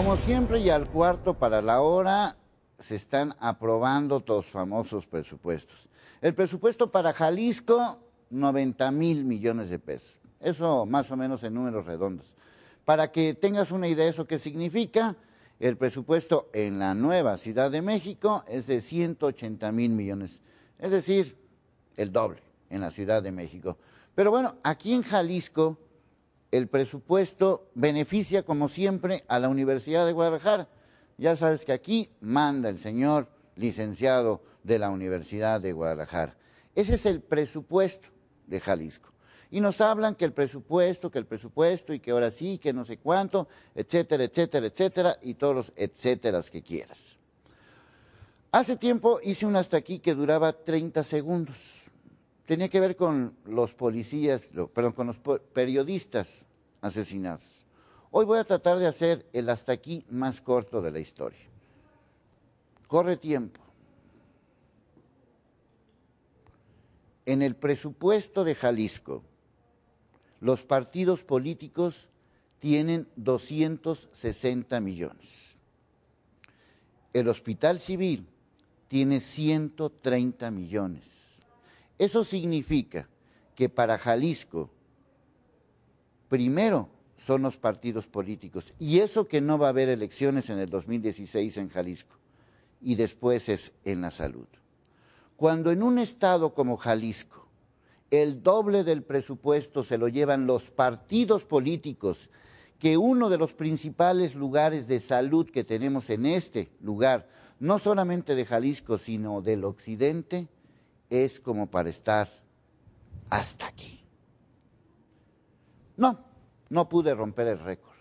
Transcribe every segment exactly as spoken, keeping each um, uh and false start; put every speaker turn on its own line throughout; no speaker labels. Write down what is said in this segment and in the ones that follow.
Como siempre y al cuarto para la hora se están aprobando los famosos presupuestos. El presupuesto para Jalisco, noventa mil millones de pesos. Eso más o menos en números redondos. Para que tengas una idea de eso qué significa, el presupuesto en la nueva Ciudad de México es de ciento ochenta mil millones. Es decir, el doble en la Ciudad de México. Pero bueno, aquí en Jalisco el presupuesto beneficia como siempre a la Universidad de Guadalajara. Ya sabes que aquí manda el señor licenciado de la Universidad de Guadalajara. Ese es el presupuesto de Jalisco. Y nos hablan que el presupuesto, que el presupuesto y que ahora sí, que no sé cuánto, etcétera, etcétera, etcétera, y todos los etcéteras que quieras. Hace tiempo hice un hasta aquí que duraba treinta segundos. Tenía que ver con los policías, perdón, con los periodistas asesinados. Hoy voy a tratar de hacer el hasta aquí más corto de la historia. Corre tiempo. En el presupuesto de Jalisco, los partidos políticos tienen doscientos sesenta millones. El Hospital Civil tiene ciento treinta millones. Eso significa que para Jalisco, primero son los partidos políticos, y eso que no va a haber elecciones en el dos mil dieciséis en Jalisco, y después es en la salud. Cuando en un estado como Jalisco, el doble del presupuesto se lo llevan los partidos políticos, que uno de los principales lugares de salud que tenemos en este lugar, no solamente de Jalisco, sino del occidente, es como para estar hasta aquí. No, no pude romper el récord.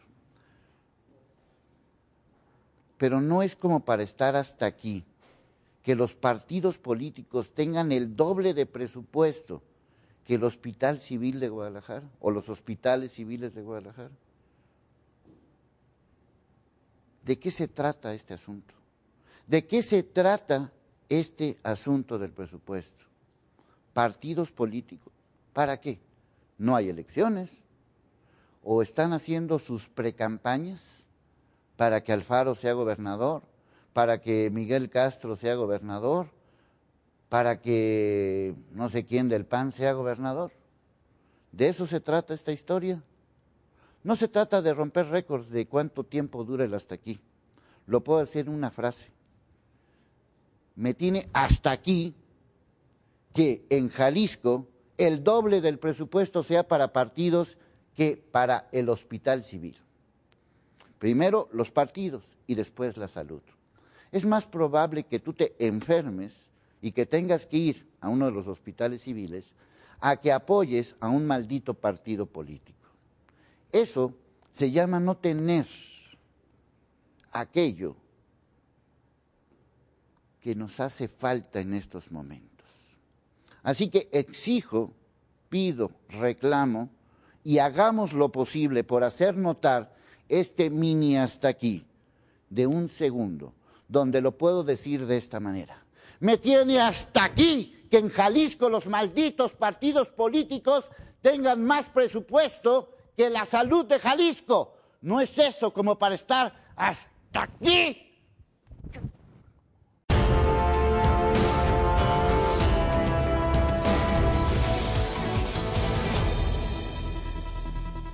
Pero no es como para estar hasta aquí que los partidos políticos tengan el doble de presupuesto que el Hospital Civil de Guadalajara o los hospitales civiles de Guadalajara. ¿De qué se trata este asunto? ¿De qué se trata este asunto del presupuesto? Partidos políticos. ¿Para qué? No hay elecciones. ¿O están haciendo sus precampañas para que Alfaro sea gobernador? ¿Para que Miguel Castro sea gobernador? ¿Para que no sé quién del P A N sea gobernador? ¿De eso se trata esta historia? No se trata de romper récords de cuánto tiempo dura el hasta aquí. Lo puedo decir en una frase. Me tiene hasta aquí que en Jalisco el doble del presupuesto sea para partidos que para el Hospital Civil. Primero los partidos y después la salud. Es más probable que tú te enfermes y que tengas que ir a uno de los hospitales civiles a que apoyes a un maldito partido político. Eso se llama no tener aquello que nos hace falta en estos momentos. Así que exijo, pido, reclamo y hagamos lo posible por hacer notar este mini hasta aquí de un segundo, donde lo puedo decir de esta manera. Me tiene hasta aquí que en Jalisco los malditos partidos políticos tengan más presupuesto que la salud de Jalisco. No es eso como para estar hasta aquí.